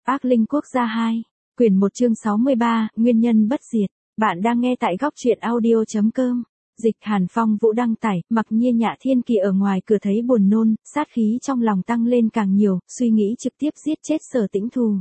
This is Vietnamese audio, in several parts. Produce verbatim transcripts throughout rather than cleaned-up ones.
Ác Linh Quốc gia hai, quyển một chương sáu mươi ba, Nguyên nhân bất diệt. Bạn đang nghe tại góc truyện audio.com. Dịch Hàn Phong Vũ đăng tải, Mặc Nhiên Nhạ Thiên Kỳ ở ngoài cửa thấy buồn nôn, sát khí trong lòng tăng lên càng nhiều, suy nghĩ trực tiếp giết chết Sở Tĩnh Thù.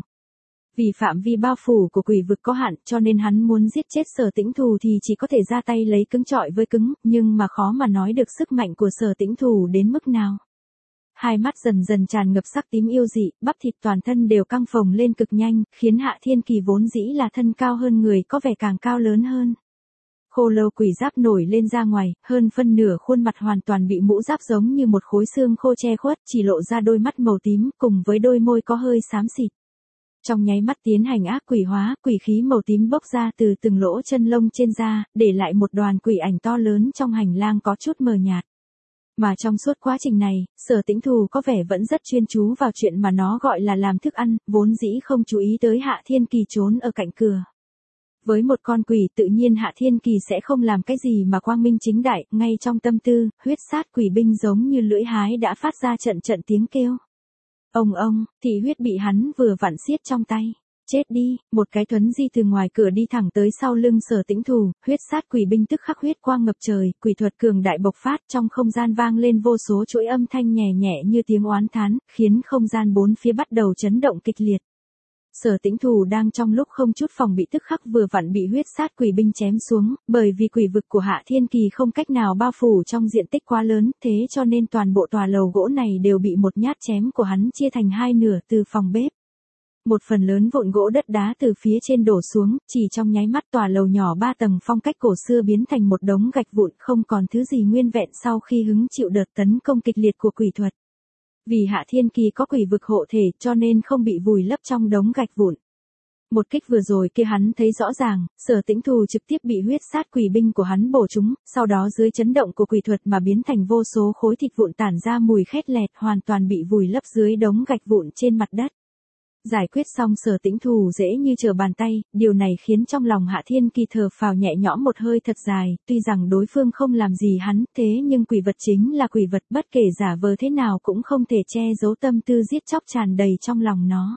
Vì phạm vi bao phủ của quỷ vực có hạn cho nên hắn muốn giết chết Sở Tĩnh Thù thì chỉ có thể ra tay lấy cứng trọi với cứng, nhưng mà khó mà nói được sức mạnh của Sở Tĩnh Thù đến mức nào. Hai mắt dần dần tràn ngập sắc tím yêu dị, bắp thịt toàn thân đều căng phồng lên cực nhanh, khiến Hạ Thiên Kỳ vốn dĩ là thân cao hơn người có vẻ càng cao lớn hơn. Khô lâu quỷ giáp nổi lên ra ngoài, hơn phân nửa khuôn mặt hoàn toàn bị mũ giáp giống như một khối xương khô che khuất, chỉ lộ ra đôi mắt màu tím cùng với đôi môi có hơi xám xịt. Trong nháy mắt tiến hành ác quỷ hóa, quỷ khí màu tím bốc ra từ từng lỗ chân lông trên da, để lại một đoàn quỷ ảnh to lớn trong hành lang có chút mờ nhạt. Mà trong suốt quá trình này, Sở Tĩnh Thù có vẻ vẫn rất chuyên chú vào chuyện mà nó gọi là làm thức ăn, vốn dĩ không chú ý tới Hạ Thiên Kỳ trốn ở cạnh cửa. Với một con quỷ tự nhiên Hạ Thiên Kỳ sẽ không làm cái gì mà quang minh chính đại, ngay trong tâm tư, huyết sát quỷ binh giống như lưỡi hái đã phát ra trận trận tiếng kêu. Ông ông, thị huyết bị hắn vừa vặn siết trong tay. Chết đi, một cái thuấn di từ ngoài cửa đi thẳng tới sau lưng Sở Tĩnh Thù, huyết sát quỷ binh tức khắc huyết quang ngập trời, quỷ thuật cường đại bộc phát trong không gian vang lên vô số chuỗi âm thanh nhẹ nhẹ như tiếng oán thán, khiến không gian bốn phía bắt đầu chấn động kịch liệt. Sở Tĩnh Thù đang trong lúc không chút phòng bị tức khắc vừa vặn bị huyết sát quỷ binh chém xuống, bởi vì quỷ vực của Hạ Thiên Kỳ không cách nào bao phủ trong diện tích quá lớn, thế cho nên toàn bộ tòa lầu gỗ này đều bị một nhát chém của hắn chia thành hai nửa từ phòng bếp. Một phần lớn vụn gỗ đất đá từ phía trên đổ xuống, chỉ trong nháy mắt tòa lầu nhỏ ba tầng phong cách cổ xưa biến thành một đống gạch vụn không còn thứ gì nguyên vẹn sau khi hứng chịu đợt tấn công kịch liệt của quỷ thuật. Vì Hạ Thiên Kỳ có quỷ vực hộ thể cho nên không bị vùi lấp trong đống gạch vụn. Một kích vừa rồi kia hắn thấy rõ ràng, Sở Tĩnh Thù trực tiếp bị huyết sát quỷ binh của hắn bổ trúng, sau đó dưới chấn động của quỷ thuật mà biến thành vô số khối thịt vụn tản ra mùi khét lẹt hoàn toàn bị vùi lấp dưới đống gạch vụn trên mặt đất. Giải quyết xong Sở Tĩnh Thù dễ như trở bàn tay, điều này khiến trong lòng Hạ Thiên Kỳ thở phào nhẹ nhõm một hơi thật dài, tuy rằng đối phương không làm gì hắn, thế nhưng quỷ vật chính là quỷ vật, bất kể giả vờ thế nào cũng không thể che giấu tâm tư giết chóc tràn đầy trong lòng nó.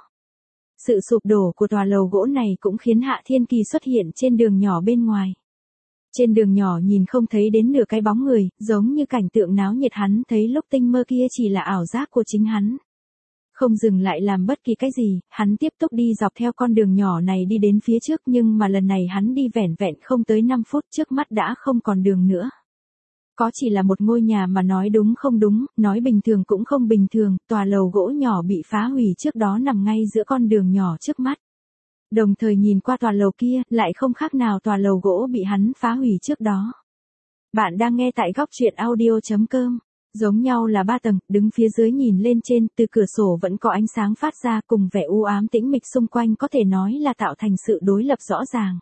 Sự sụp đổ của tòa lầu gỗ này cũng khiến Hạ Thiên Kỳ xuất hiện trên đường nhỏ bên ngoài. Trên đường nhỏ nhìn không thấy đến nửa cái bóng người, giống như cảnh tượng náo nhiệt hắn thấy lúc tinh mơ kia chỉ là ảo giác của chính hắn. Không dừng lại làm bất kỳ cái gì, hắn tiếp tục đi dọc theo con đường nhỏ này đi đến phía trước, nhưng mà lần này hắn đi vẻn vẹn không tới năm phút, trước mắt đã không còn đường nữa. Có chỉ là một ngôi nhà mà nói đúng không đúng, nói bình thường cũng không bình thường, tòa lầu gỗ nhỏ bị phá hủy trước đó nằm ngay giữa con đường nhỏ trước mắt. Đồng thời nhìn qua tòa lầu kia, lại không khác nào tòa lầu gỗ bị hắn phá hủy trước đó. Bạn đang nghe tại góc truyện audio.com. Giống nhau là ba tầng, đứng phía dưới nhìn lên trên, từ cửa sổ vẫn có ánh sáng phát ra cùng vẻ u ám tĩnh mịch xung quanh có thể nói là tạo thành sự đối lập rõ ràng.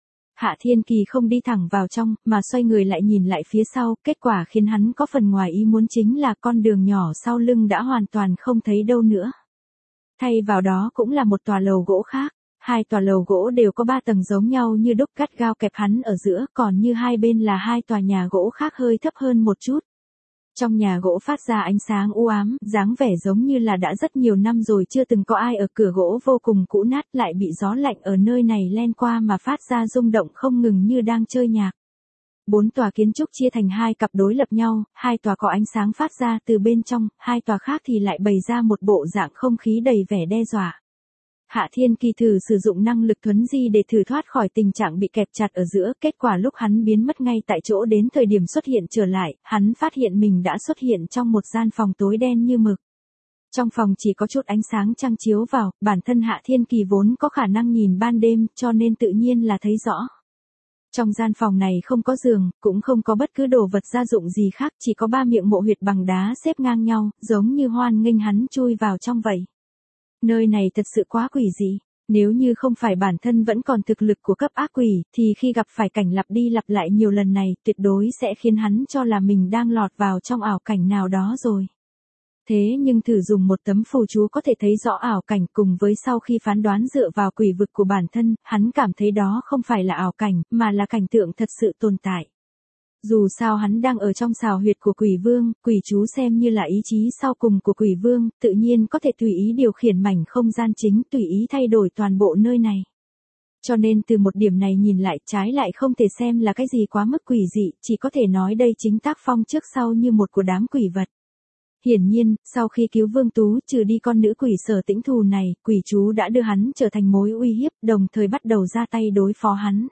Hạ Thiên Kỳ không đi thẳng vào trong, mà xoay người lại nhìn lại phía sau, kết quả khiến hắn có phần ngoài ý muốn chính là con đường nhỏ sau lưng đã hoàn toàn không thấy đâu nữa. Thay vào đó cũng là một tòa lầu gỗ khác. Hai tòa lầu gỗ đều có ba tầng giống nhau như đúc cắt gao kẹp hắn ở giữa, còn như hai bên là hai tòa nhà gỗ khác hơi thấp hơn một chút. Trong nhà gỗ phát ra ánh sáng u ám, dáng vẻ giống như là đã rất nhiều năm rồi chưa từng có ai ở, cửa gỗ vô cùng cũ nát lại bị gió lạnh ở nơi này len qua mà phát ra rung động không ngừng như đang chơi nhạc. Bốn tòa kiến trúc chia thành hai cặp đối lập nhau, hai tòa có ánh sáng phát ra từ bên trong, hai tòa khác thì lại bày ra một bộ dạng không khí đầy vẻ đe dọa. Hạ Thiên Kỳ thử sử dụng năng lực thuấn di để thử thoát khỏi tình trạng bị kẹp chặt ở giữa, kết quả lúc hắn biến mất ngay tại chỗ đến thời điểm xuất hiện trở lại, hắn phát hiện mình đã xuất hiện trong một gian phòng tối đen như mực. Trong phòng chỉ có chút ánh sáng trăng chiếu vào, bản thân Hạ Thiên Kỳ vốn có khả năng nhìn ban đêm cho nên tự nhiên là thấy rõ. Trong gian phòng này không có giường, cũng không có bất cứ đồ vật gia dụng gì khác, chỉ có ba miệng mộ huyệt bằng đá xếp ngang nhau, giống như hoan nghênh hắn chui vào trong vậy. Nơi này thật sự quá quỷ dị, nếu như không phải bản thân vẫn còn thực lực của cấp ác quỷ, thì khi gặp phải cảnh lặp đi lặp lại nhiều lần này, tuyệt đối sẽ khiến hắn cho là mình đang lọt vào trong ảo cảnh nào đó rồi. Thế nhưng thử dùng một tấm phù chú có thể thấy rõ ảo cảnh, cùng với sau khi phán đoán dựa vào quỷ vực của bản thân, hắn cảm thấy đó không phải là ảo cảnh, mà là cảnh tượng thật sự tồn tại. Dù sao hắn đang ở trong xào huyệt của quỷ vương, quỷ chú xem như là ý chí sau cùng của quỷ vương, tự nhiên có thể tùy ý điều khiển mảnh không gian chính, tùy ý thay đổi toàn bộ nơi này. Cho nên từ một điểm này nhìn lại, trái lại không thể xem là cái gì quá mức quỷ dị, chỉ có thể nói đây chính tác phong trước sau như một của đám quỷ vật. Hiển nhiên, sau khi cứu Vương Tú trừ đi con nữ quỷ Sở Tĩnh thù này, quỷ chú đã đưa hắn trở thành mối uy hiếp, đồng thời bắt đầu ra tay đối phó hắn.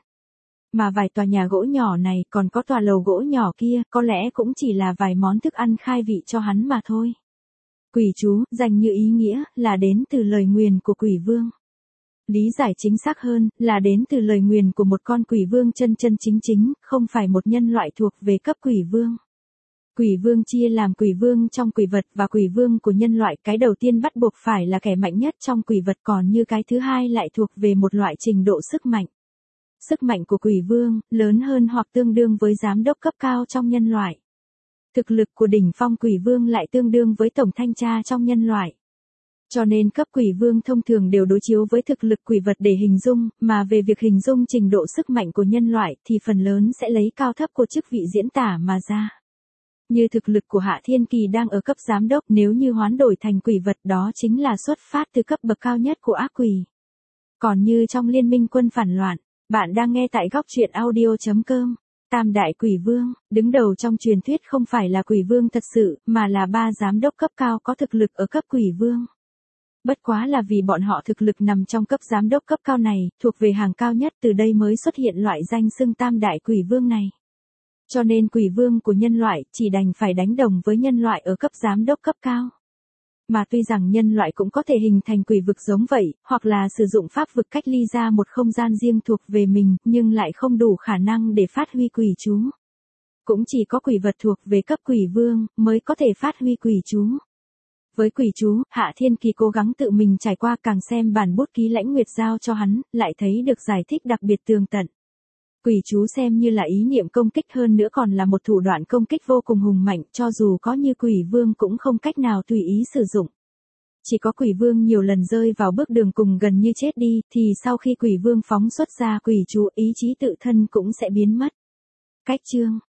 Mà vài tòa nhà gỗ nhỏ này, còn có tòa lầu gỗ nhỏ kia, có lẽ cũng chỉ là vài món thức ăn khai vị cho hắn mà thôi. Quỷ chú, dành như ý nghĩa, là đến từ lời nguyền của quỷ vương. Lý giải chính xác hơn, là đến từ lời nguyền của một con quỷ vương chân chân chính chính, không phải một nhân loại thuộc về cấp quỷ vương. Quỷ vương chia làm quỷ vương trong quỷ vật và quỷ vương của nhân loại, cái đầu tiên bắt buộc phải là kẻ mạnh nhất trong quỷ vật, còn như cái thứ hai lại thuộc về một loại trình độ sức mạnh. Sức mạnh của quỷ vương, lớn hơn hoặc tương đương với giám đốc cấp cao trong nhân loại. Thực lực của đỉnh phong quỷ vương lại tương đương với tổng thanh tra trong nhân loại. Cho nên cấp quỷ vương thông thường đều đối chiếu với thực lực quỷ vật để hình dung, mà về việc hình dung trình độ sức mạnh của nhân loại thì phần lớn sẽ lấy cao thấp của chức vị diễn tả mà ra. Như thực lực của Hạ Thiên Kỳ đang ở cấp giám đốc, nếu như hoán đổi thành quỷ vật đó chính là xuất phát từ cấp bậc cao nhất của ác quỷ. Còn như trong liên minh quân phản loạn, bạn đang nghe tại góc truyện audio chấm com. Tam đại quỷ vương, đứng đầu trong truyền thuyết không phải là quỷ vương thật sự, mà là ba giám đốc cấp cao có thực lực ở cấp quỷ vương. Bất quá là vì bọn họ thực lực nằm trong cấp giám đốc cấp cao này, thuộc về hàng cao nhất, từ đây mới xuất hiện loại danh xưng tam đại quỷ vương này. Cho nên quỷ vương của nhân loại chỉ đành phải đánh đồng với nhân loại ở cấp giám đốc cấp cao. Mà tuy rằng nhân loại cũng có thể hình thành quỷ vực giống vậy, hoặc là sử dụng pháp vực cách ly ra một không gian riêng thuộc về mình, nhưng lại không đủ khả năng để phát huy quỷ chú. Cũng chỉ có quỷ vật thuộc về cấp quỷ vương, mới có thể phát huy quỷ chú. Với quỷ chú, Hạ Thiên Kỳ cố gắng tự mình trải qua, càng xem bản bút ký Lãnh Nguyệt giao cho hắn, lại thấy được giải thích đặc biệt tường tận. Quỷ chú xem như là ý niệm công kích, hơn nữa còn là một thủ đoạn công kích vô cùng hùng mạnh, cho dù có như quỷ vương cũng không cách nào tùy ý sử dụng. Chỉ có quỷ vương nhiều lần rơi vào bước đường cùng gần như chết đi, thì sau khi quỷ vương phóng xuất ra quỷ chú, ý chí tự thân cũng sẽ biến mất. Cách chương